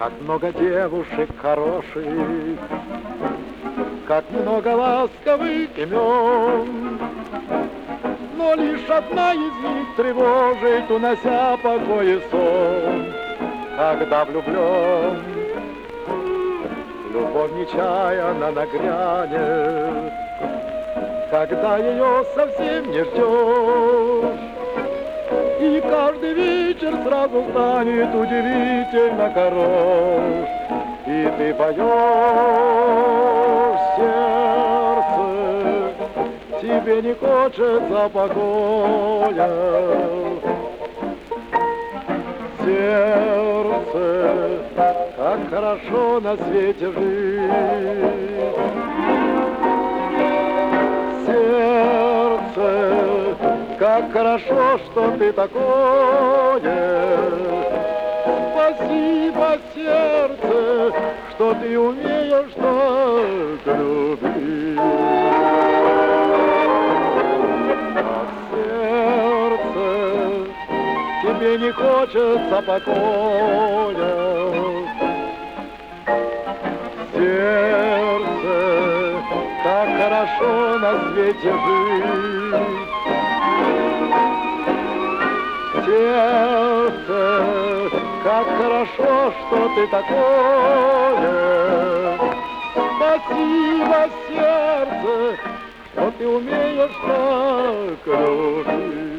Как много девушек хороших, как много ласковых имен, но лишь одна из них тревожит, унося покой и сон. Когда влюблен, любовь нечаянно нагрянет, когда ее совсем не ждешь, и каждый вечер сразу станет удивительно хорош, и ты поешь сердце, тебе не хочется покоя. Сердце, как хорошо на свете жить. Сердце, как хорошо, что ты такое. Спасибо, сердце, что ты умеешь так любить. Ах, сердце, тебе не хочется покоя. Сердце, как хорошо на свете жить. Сердце, как хорошо, что ты такое. Спасибо, сердце, что ты умеешь так любить.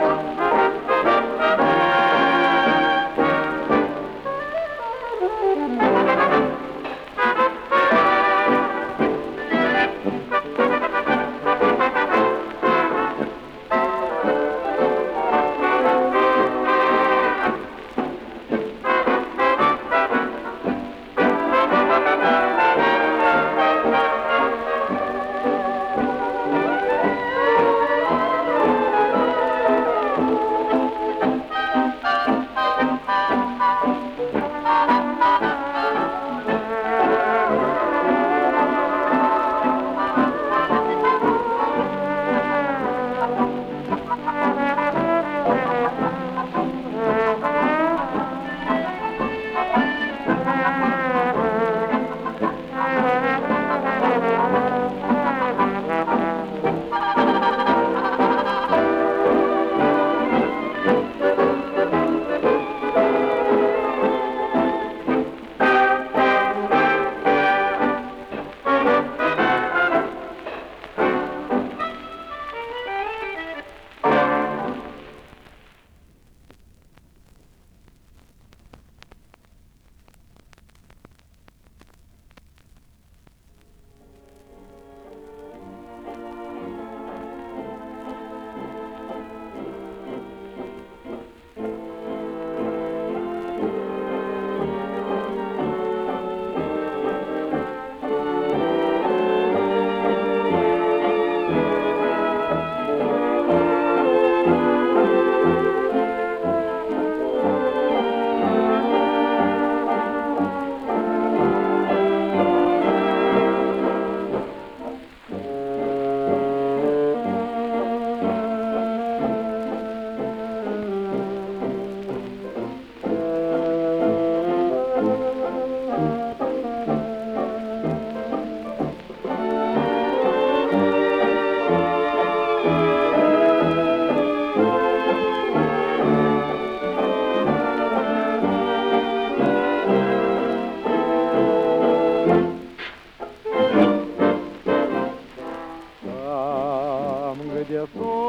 Где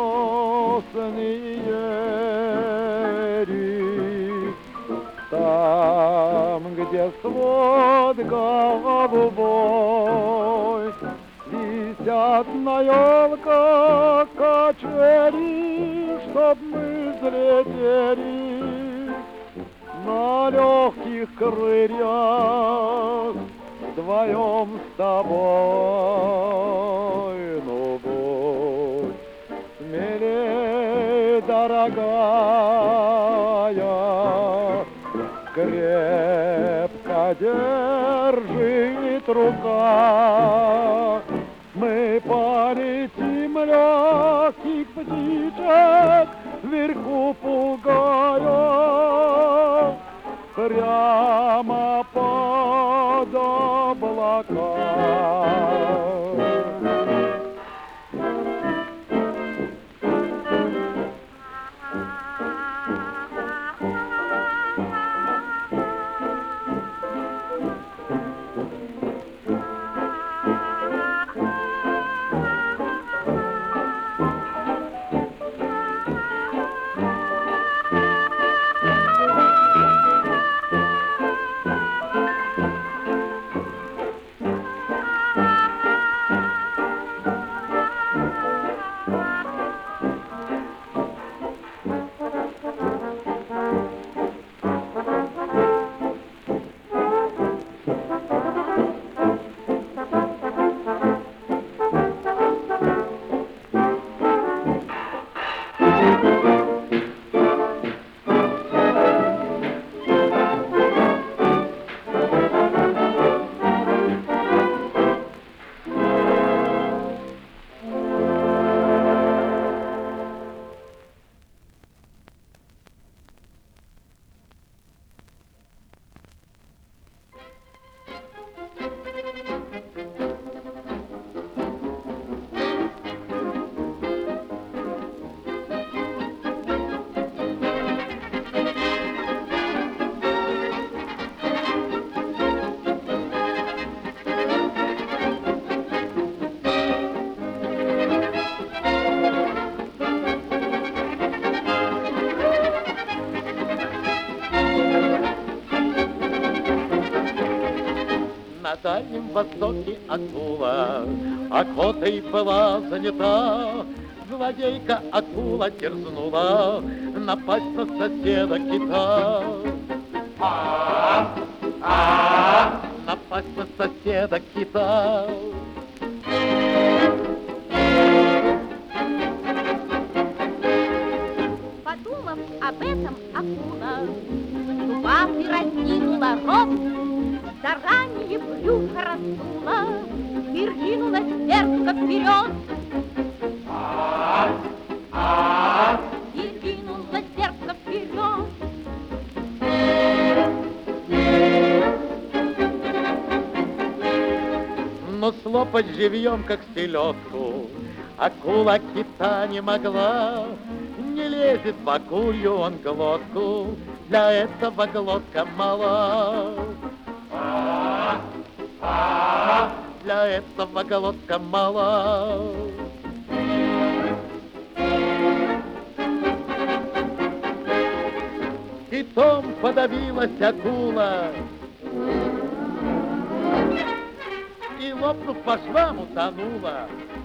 сосны и ели, там, где свод голубой, висят на елках качели, чтоб мы взлетели на легких крыльях вдвоем с тобой. Ну, будь смелей, дорогая, крепко держит рука. Мы полетим легких птичек вверху пугая, прямо по Дальнем Востоке акула охотой была занята. Злодейка акула дерзнула напасть на соседа кита. Напасть на соседа кита. Подумав об этом, акула, заступав и раскинула рот, заранее брюхо раздула и ринулась дерзко вперед. И ринулась дерзко вперед. Но слопать живьем, как селедку, акула кита не могла. Не лезет в акулью он глотку, для этого глотка мала. Для этого глотка мала. Китом подавилась акула и, лопнув по швам, утонула.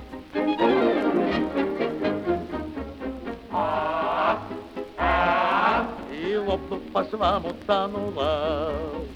И, лопнув по швам, утонула.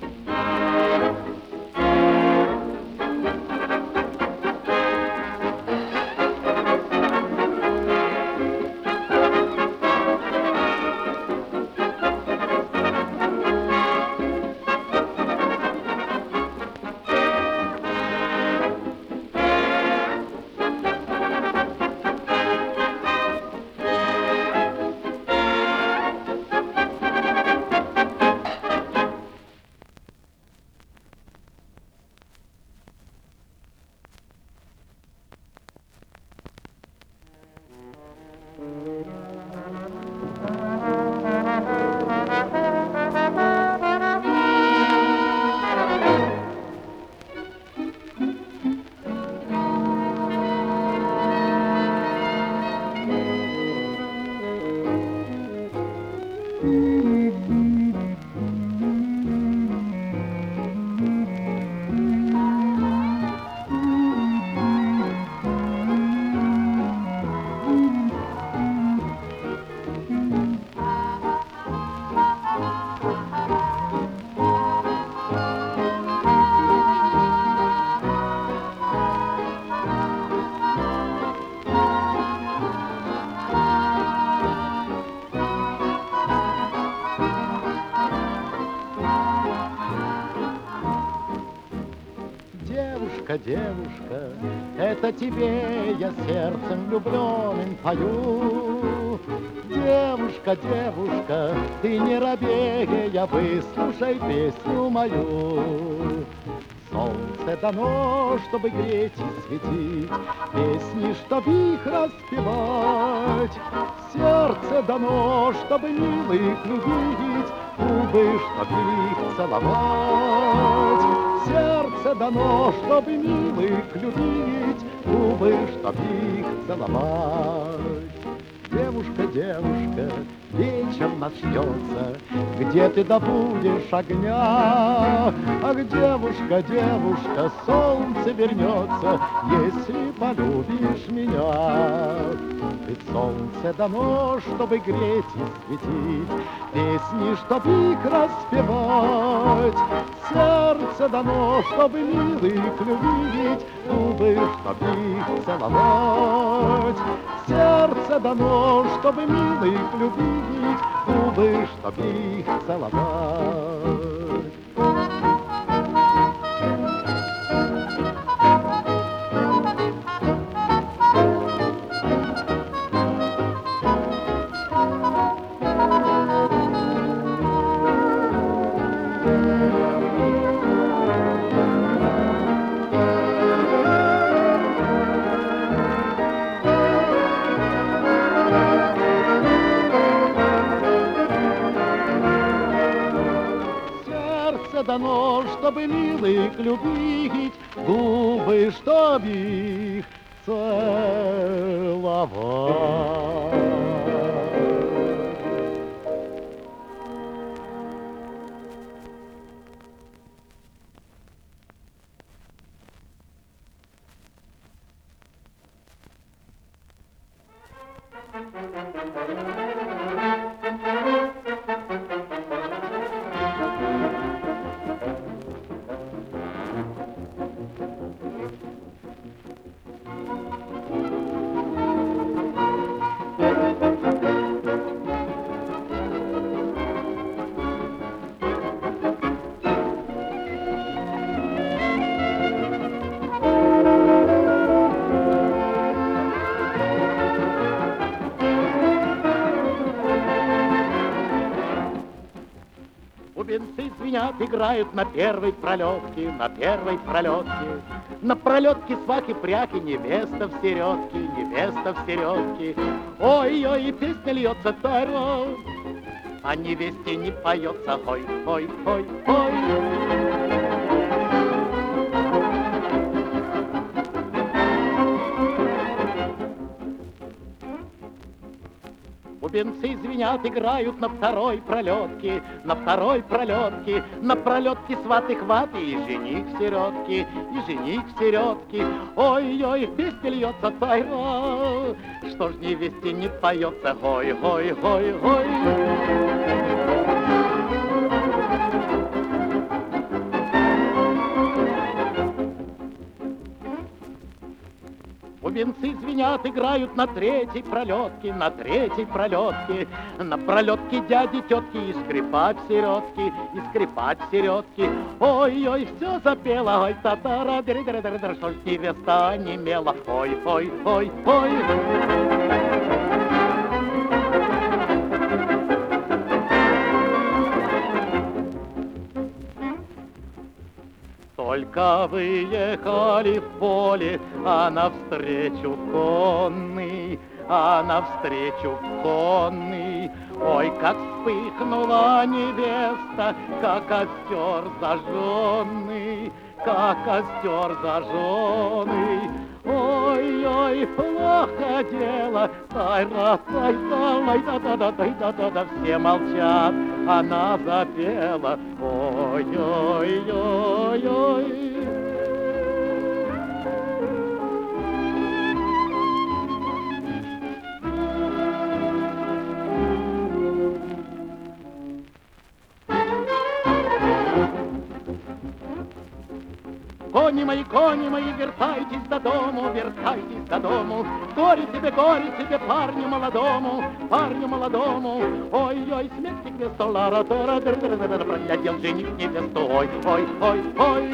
Девушка, девушка, это тебе я сердцем влюбленным пою. Девушка, девушка, ты не робея, выслушай песню мою. Солнце дано, чтобы греть и светить, песни, чтоб их распевать. Сердце дано, чтобы милых любить, губы, чтоб их целовать. Сердце дано, чтобы милых любить, губы, чтоб их целовать. Девушка, девушка, вечер начнется, где ты добудешь огня? Ах, девушка, девушка, солнце вернется, если полюбишь меня. Ведь солнце дано, чтобы греть и светить, песни, чтоб их распевать. Сердце дано, чтобы милых любить, губы, чтоб их целовать. Сердце дано, чтобы милых любить, губы, чтоб их целовать. Дано, чтобы милых любить, губы, чтоб их целовать. Бубенцы звенят, играют на первой пролетке, на первой пролетке. На пролетке свахи-пряхи, невеста в середке, невеста в середке. Ой-ой, и песня льется тарон, а невесте не поется. Ой-ой-ой-ой. Бубенцы звенят, играют на второй пролетке, на второй пролетке. На пролетке сваты-хваты и жених в середке, и жених в середке. Ой-ой, песня льется тайра, что ж невесте не поется. Ой-ой-ой-ой. Бубенцы звенят, играют на третьей пролетке, на третьей пролетке. На пролетке дяди, тетки и скрипач в середке, и скрипач в середке. Ой-ой, все запела, ой, татара, дыр-дыр-дыр-дыр, что ж невеста онемела. Ой-ой-ой-ой. Только выехали в поле, а навстречу конный, а навстречу конный. Ой, как вспыхнула невеста, как костер зажженный, как костер зажженный. Ой-ой, плохо дело, тай-ра-тай-да-лай-да-да-да-да-да-да, все молчат, она запела. Ой-ой-ой-ой. Кони мои, вертайтесь до дому, вертайтесь до дому. Горе тебе, парню молодому, парню молодому. Ой-ой, смерть тебе стола, проглядел жених невесту. Ой-ой-ой-ой.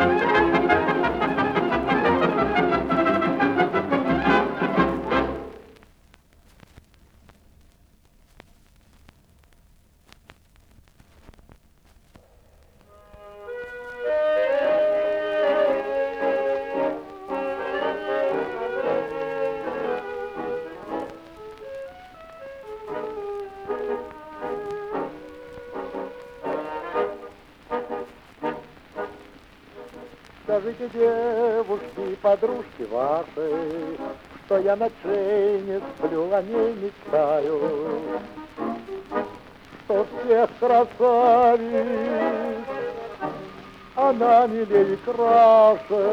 Скажите, девушки, подружки ваши, что я ночей не сплю, о ней мечтаю, что всех красавиц она милее и краше.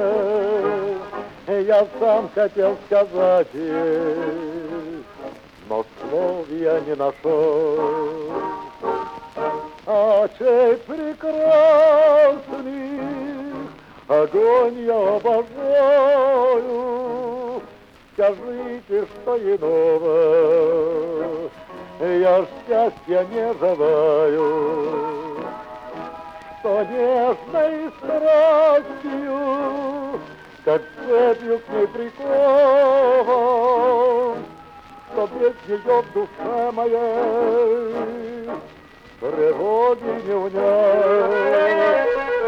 Я сам хотел сказать ей, но слов я не нашел. А чей прекрасный огонь я обожаю, скажите, что иного я счастья не желаю, что нежной страстью, как цепью к ней прикован, что без нее в душе моей тревоги не унять.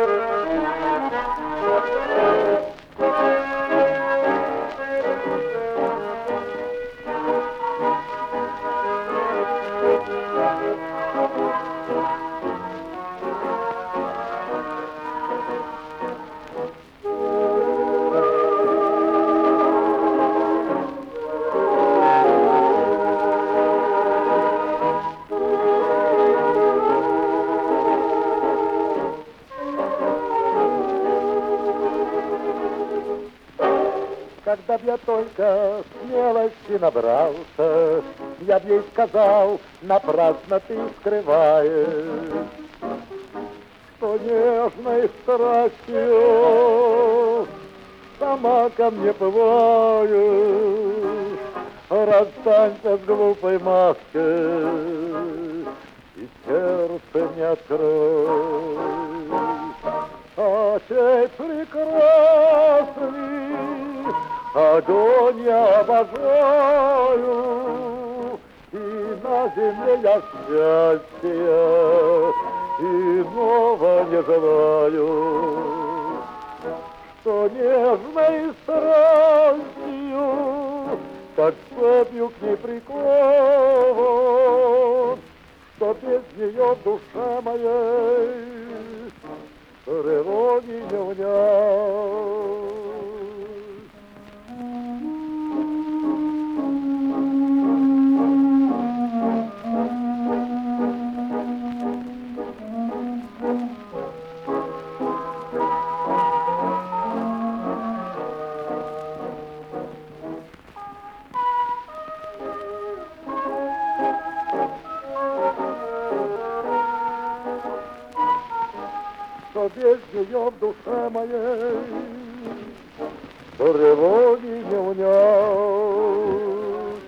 Когда б я только смелости набрался, я б ей сказал, напрасно ты скрываешь, что нежной страстью сама ко мне бываешь. Расстанься с глупой маской и сердце не открой. А чей прекрасный огонь я обожаю, и на земле я счастья иного не желаю, что нежной страстью, как цепью к ней прикован, что без нее в душе моей тревоги не унять. Что без нее в душе моей тревоги не унять.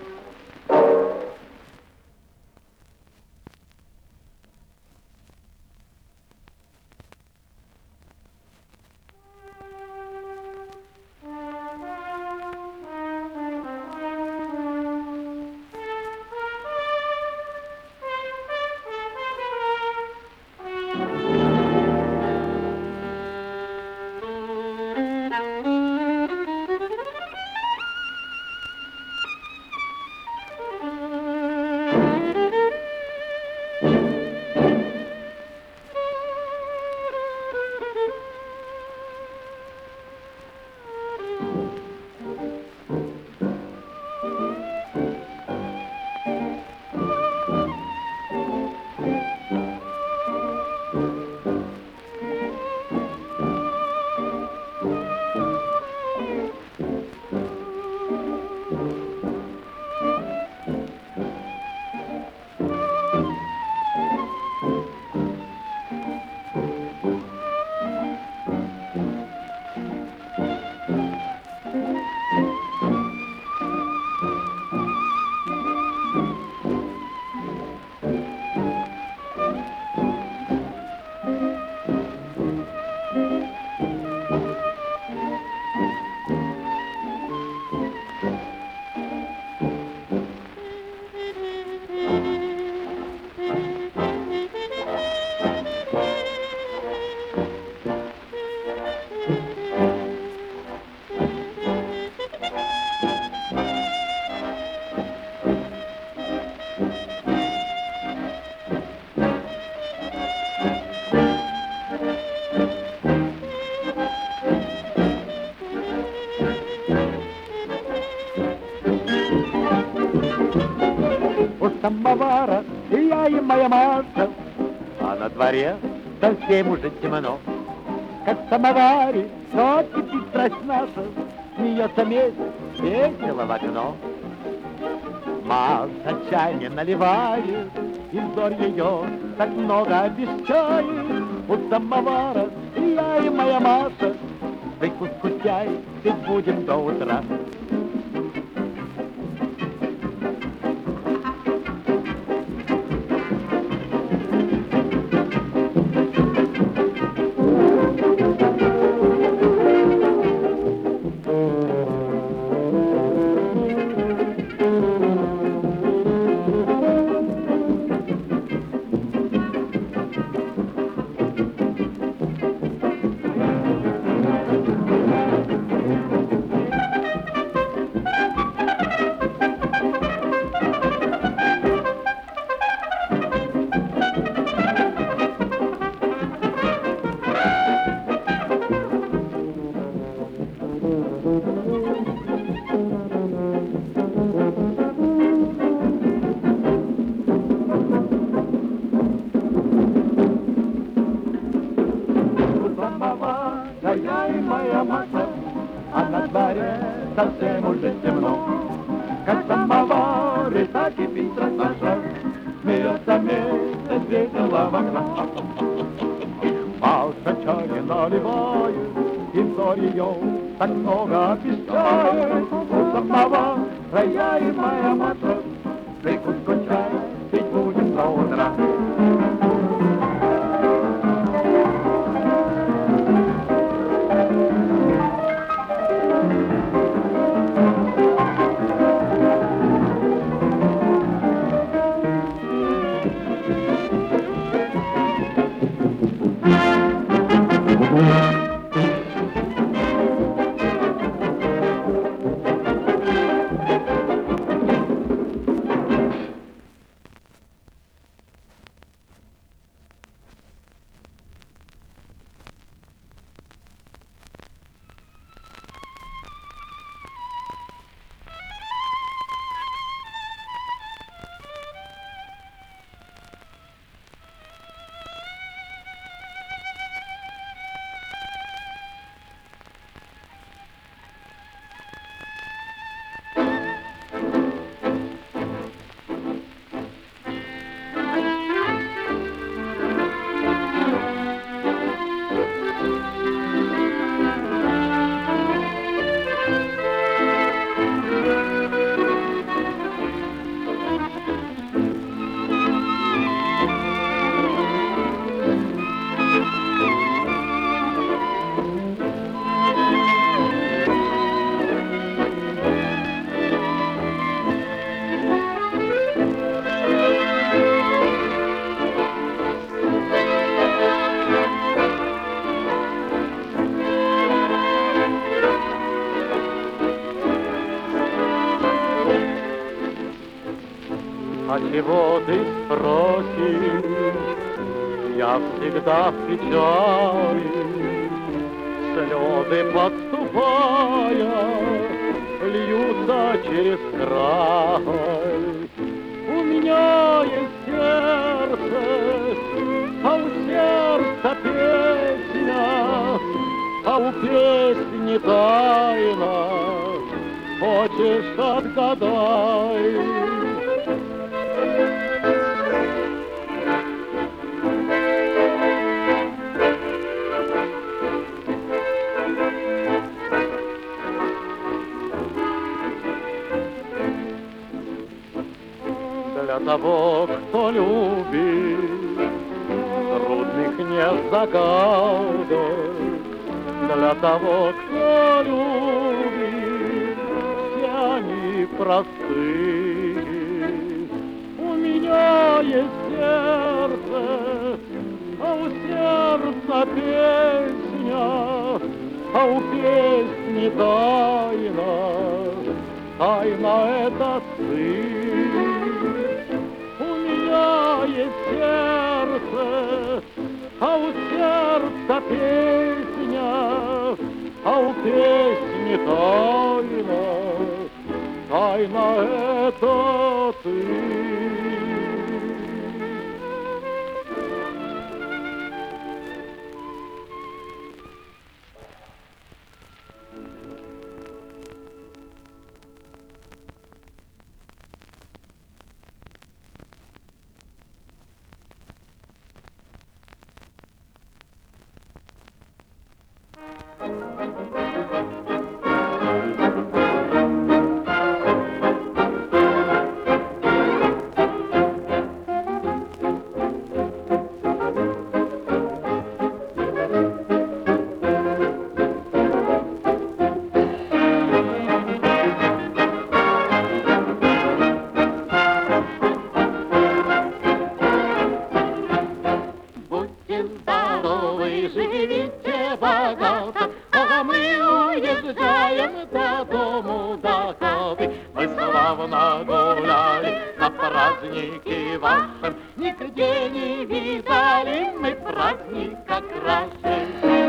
Самовара, я и моя Маша, а на дворе совсем уже темно. Как в самоваре, но кипит страсть наша, смеется месяц, весело в окно. Маша чай наливает, и вздор ее так много обещает. У самовара я и моя Маша, прикуску чай, пить будем до утра. Совсем уже темно, как самовары, так и песня наша, смеется месяц весело в окна. Маша чай наливает, и вздор ее так много обещает. У самовара я и моя Маша, прикуску чай, пить будем до утра. А чего ты спросишь? Я всегда в печали, слезы подступая, льются через край. У меня есть сердце, а у сердца песня, а у песни тайна. Хочешь, отгадай. Для того, кто любит, трудных нет загадок. Для того, кто любит, все они простые. У меня есть сердце, а у сердца песня, а у песни тайна. Тайна — это ты. У меня есть сердце, а у сердца песня, а у песни тайна. Тайна — это ты. Живите богато, а мы уезжаем до дому, до хаты. Мы славно гуляли на празднике вашем, нигде не видали мы праздника краше.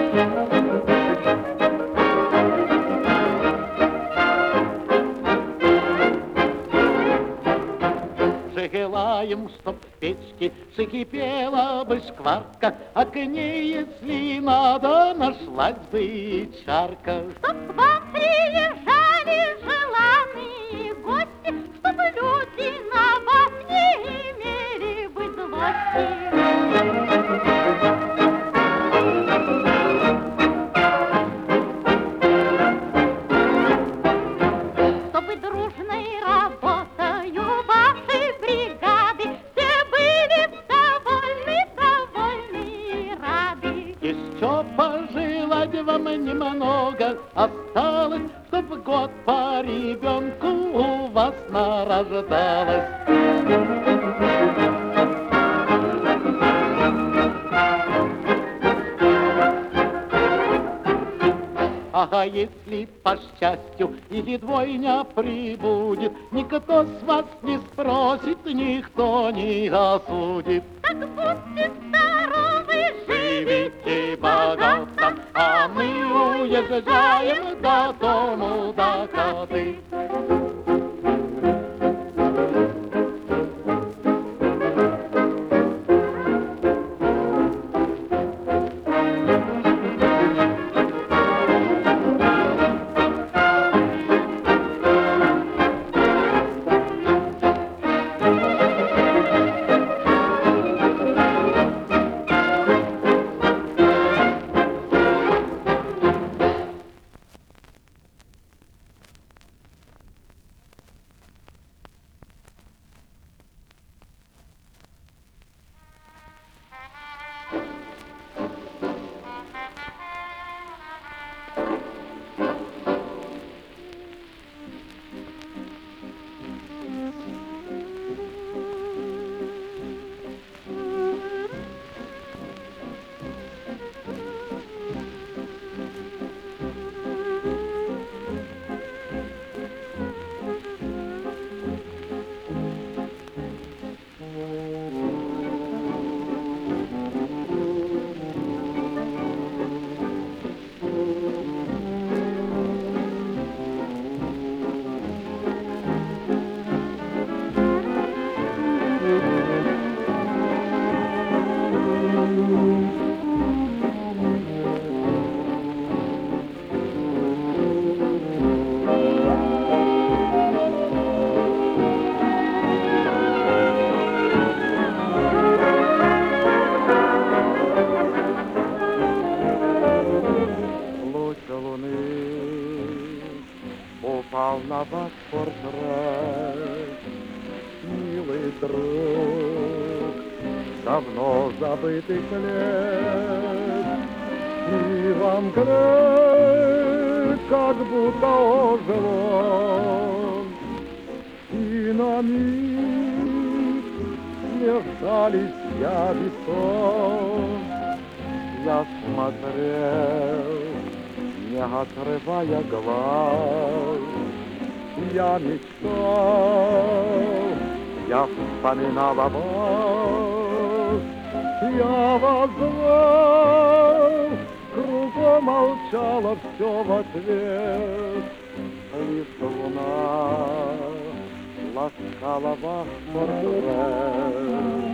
Желаем, чтоб в печке закипела бы шкварка, а к ней, если надо, нашлась бы и чарка. Чтоб к вам приезжали желанные гости, чтобы люди на вас не имели бы злости. Чтобы дружной работою вашей бригады все были довольны и рады. Еще пожелать вам немного осталось, чтоб год по ребенку у вас нарождалось. Ага, если по счастью или двойня прибудет, никто с вас не спросит, никто не осудит. Так будьте здоровы, Живите богато, а мы уезжаем до дому, до хаты. друг, давно забытых лет. И вам край, как будто ожил он, и на миг смешались я и сон. Я смотрел, не открывая глаз, я мечтал, я вспоминал о вас, я вас звал, кругом молчало все в ответ, лишь луна ласкала ваш портрет.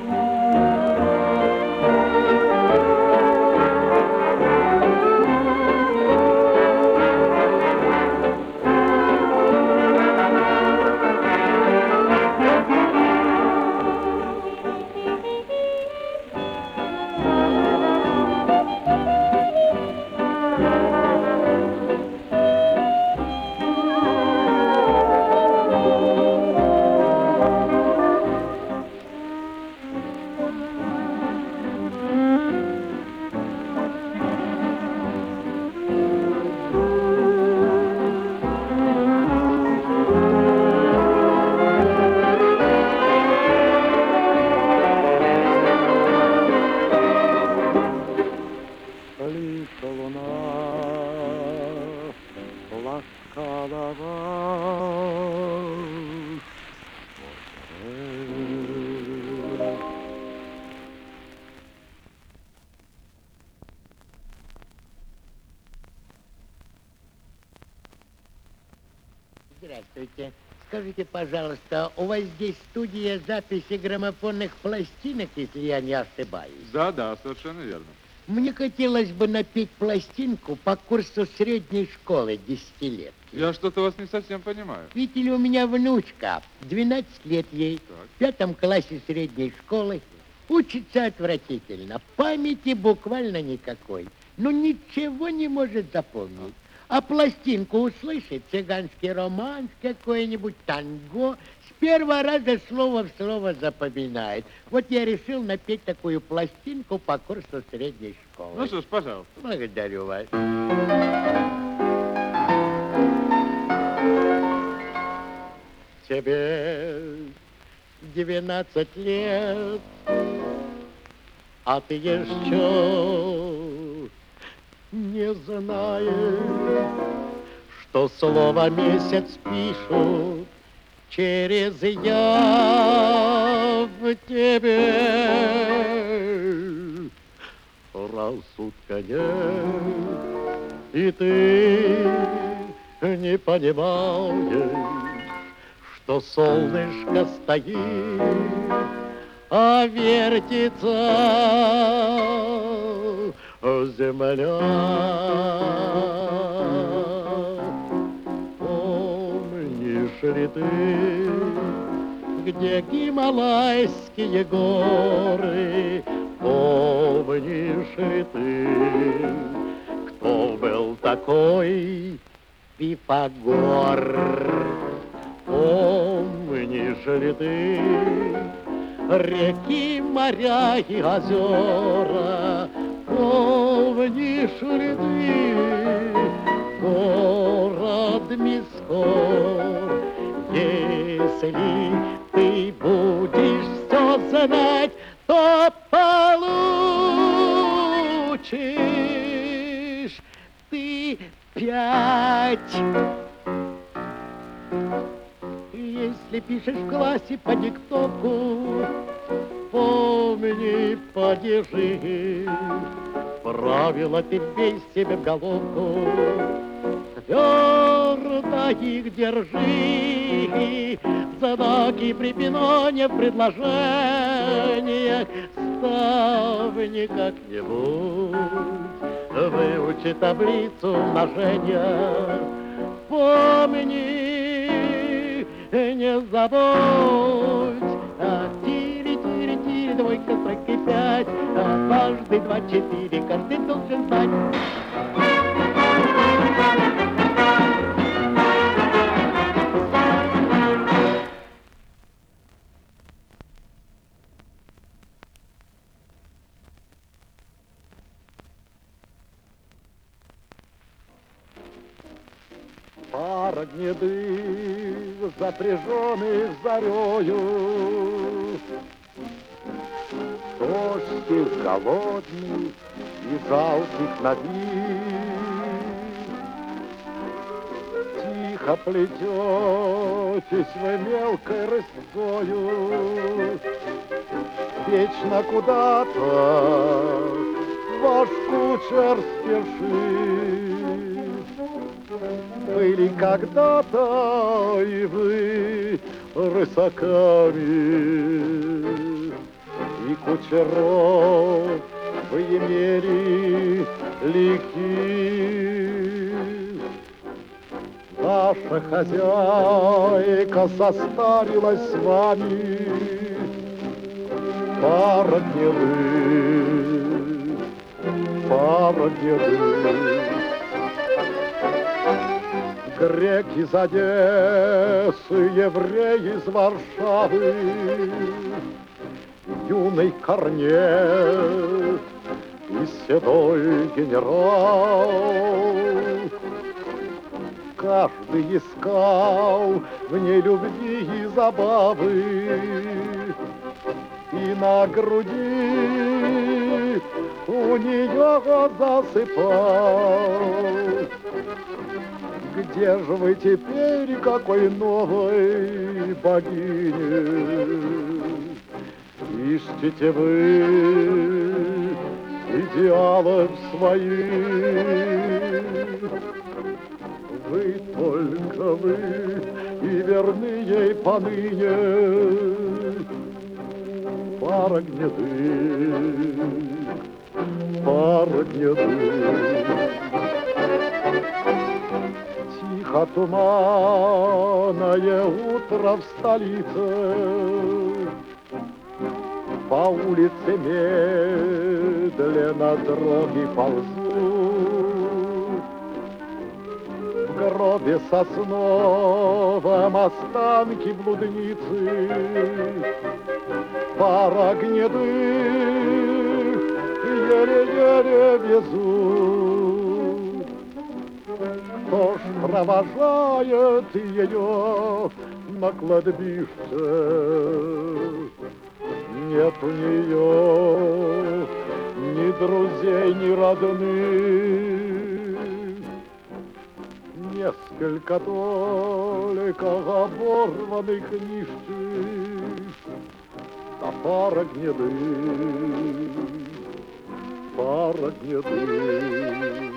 Здравствуйте. Скажите, пожалуйста, у вас здесь студия записи граммофонных пластинок, если я не ошибаюсь? Да, совершенно верно. Мне хотелось бы напеть пластинку по курсу средней школы 10 лет. Я что-то вас не совсем понимаю. Видите ли, у меня внучка, 12 лет ей, Так. в 5 классе средней школы, учится отвратительно, памяти буквально никакой, но ничего не может запомнить. А пластинку услышит, цыганский романс какой-нибудь, танго, с первого раза слово в слово запоминает. Вот я решил напеть такую пластинку по курсу средней школы. Ну что ж, пожалуйста. Благодарю вас. Тебе 12 лет, а ты еще не знаешь, что слово месяц пишут через я в тебе. Рассудка нет, и ты не понимаешь, что солнышко стоит, а вертится земля. Помнишь ли ты, где Гималайские горы? Помнишь ли ты, кто был такой Пифагор? Помнишь ли ты реки, моря и озера? Помнишь ли ты город Мискор? Если ты будешь все знать, то получишь ты 5. Если пишешь в классе по диктовку, помни падежи. Правила ты вбей себе в головку, твердо их держи. Знаки препинания в предложениях ставь как-нибудь. Выучи таблицу умножения, помни, не забудь. Тири-тири-тири, двойка, стройка 5, дважды 2, 4, каждый должен знать. гнеды, запряженных зарею. Дождь голодный и жалких набит. Тихо плететесь вы мелкой рысцою, вечно куда-то ваш кучер спешит. Были когда-то и вы рысаками, и кучеров вы имели лихих. Ваша хозяйка состарилась с вами, пара гнилых, пара гнилых. Грек из Одессы, еврей из Варшавы, юный Корней и седой генерал. Каждый искал в ней любви и забавы, и на груди у нее засыпал. Где же вы теперь, какой новой богине? Ищете вы идеалов своих. Вы только вы и верны ей поныне. Пара гнедых, пара гнедых. Тихо туманное утро в столице, по улице медленно дроги ползут. В гробе сосновом останки блудницы, пара гнедых еле-еле везут. Кто ж провожает ее на кладбище? Нет у нее ни друзей, ни родных. Несколько только оборванных нищих, да пара гнедых, пара гнедых.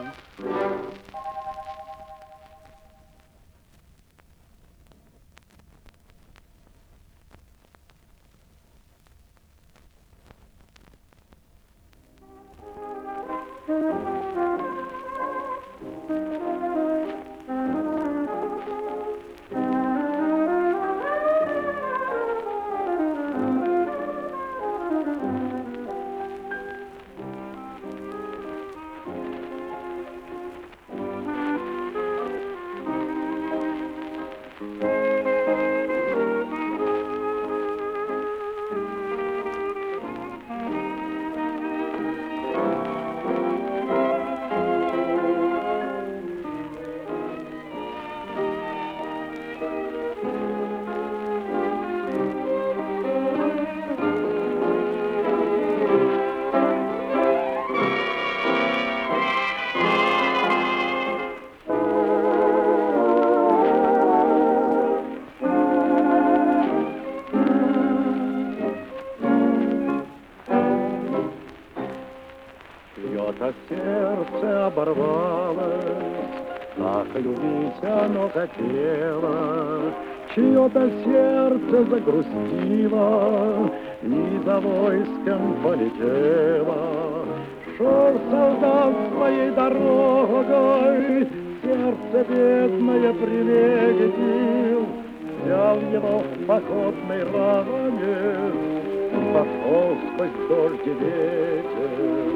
Чье-то сердце оборвалось, так любить оно хотело. Чье-то сердце загрустило и за войском полетело. Шел солдат своей дорогой, сердце бедное прилегнил, взял его в походной ране и пошел сквозь дождь и ветер.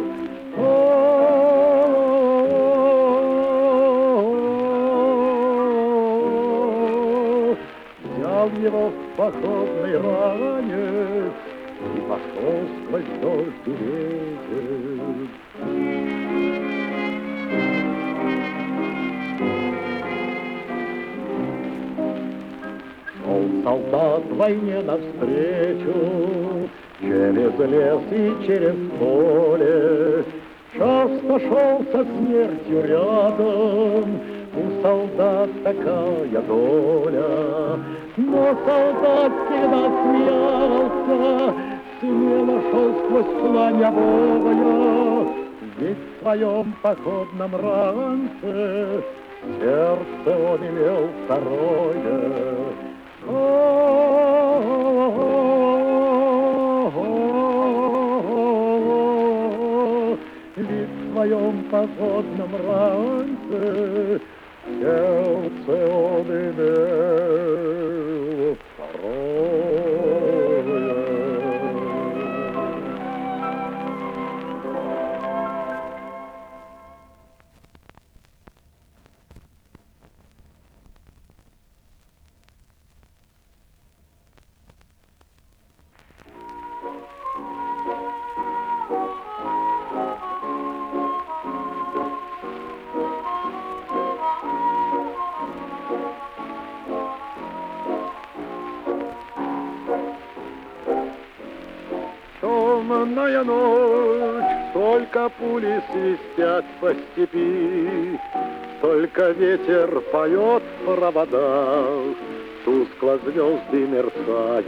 Взял его в походной ране и пошел сквозь дождь и ветер. солдат войне навстречу, через лес и через поле. Часто шел со смертью рядом, у солдат такая доля. Но солдат всегда смеялся, смело шел сквозь пламя боя. Ведь в своем походном ранце сердце он имел второе. Ведь в своем походном ранце сердце он имел второе. Темная ночь, только пули свистят по степи, только ветер поет в проводах, тускло звезды мерцают.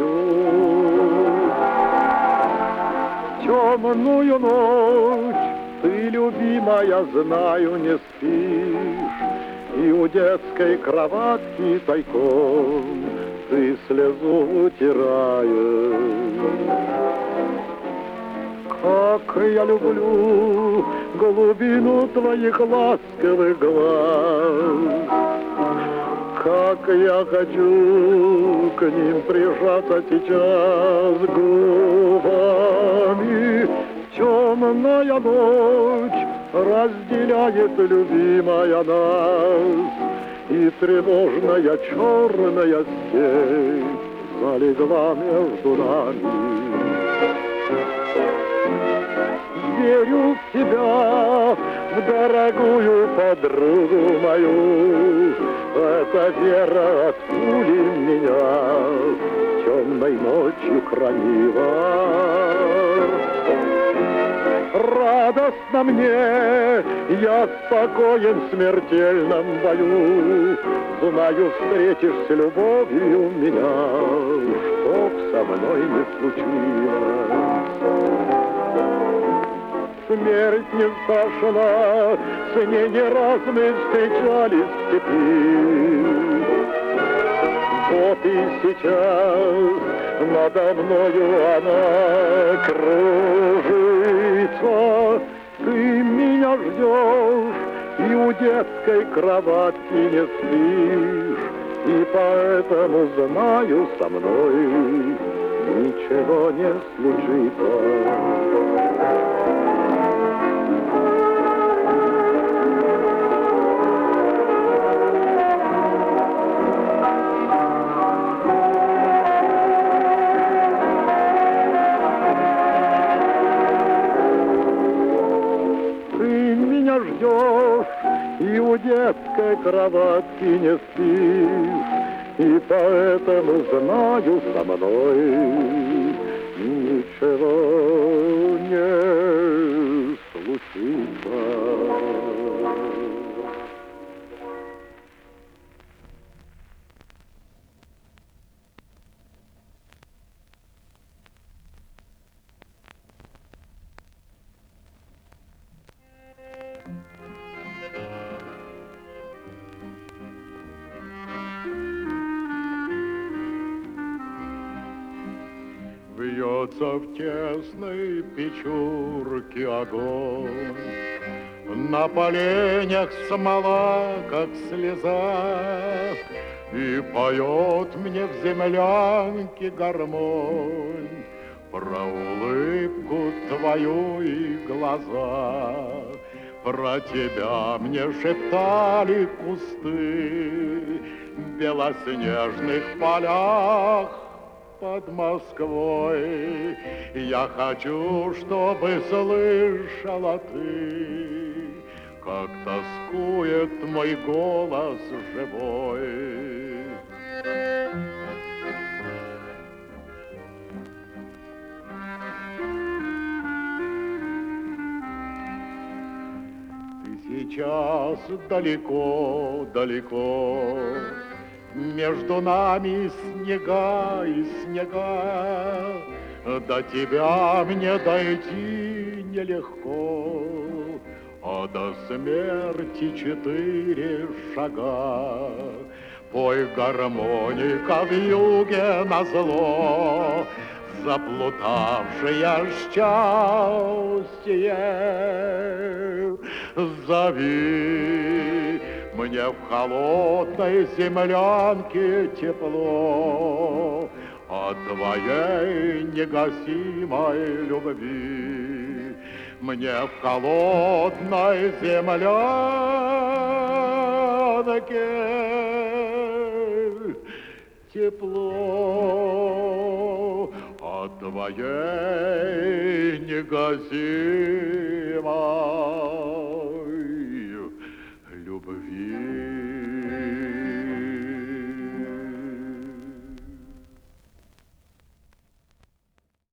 Темную ночь ты, любимая, знаю, не спишь, и у детской кроватки тайком ты слезу утираешь. Как я люблю глубину твоих ласковых глаз, как я хочу к ним прижаться сейчас губами. Темная ночь разделяет, любимая, нас, и тревожная черная степь залегла между нами. Верю в тебя, в дорогую подругу мою, эта вера от пули меня темной ночью хранила. Радостно мне, я спокоен в смертельном бою, знаю, встретишь с любовью меня, чтоб со мной не случилось. Смерть не страшна, с ней не раз мы встречались в степи. Вот и сейчас надо мною она кружится. Ты меня ждешь и у детской кроватки не спишь, и поэтому знаю, со мной ничего не случится. Ждешь и у детской кроватки не спишь, и поэтому знаю, со мной ничего не случится. Вьется в тесной печурке огонь, на поленях смола, как слеза, и поет мне в землянке гармонь про улыбку твою и глаза. Про тебя мне шептали кусты в белоснежных полях под Москвой. Я хочу, чтобы слышала ты, как тоскует мой голос живой. сейчас далеко-далеко. Между нами снега и снега, до тебя мне дойти нелегко, а до смерти 4 шага. Пой, гармоника, в юге назло, заплутавшее счастье. Зови мне в холодной землянке тепло от твоей негасимой любви. Мне в холодной землянке тепло от твоей негасимой любви.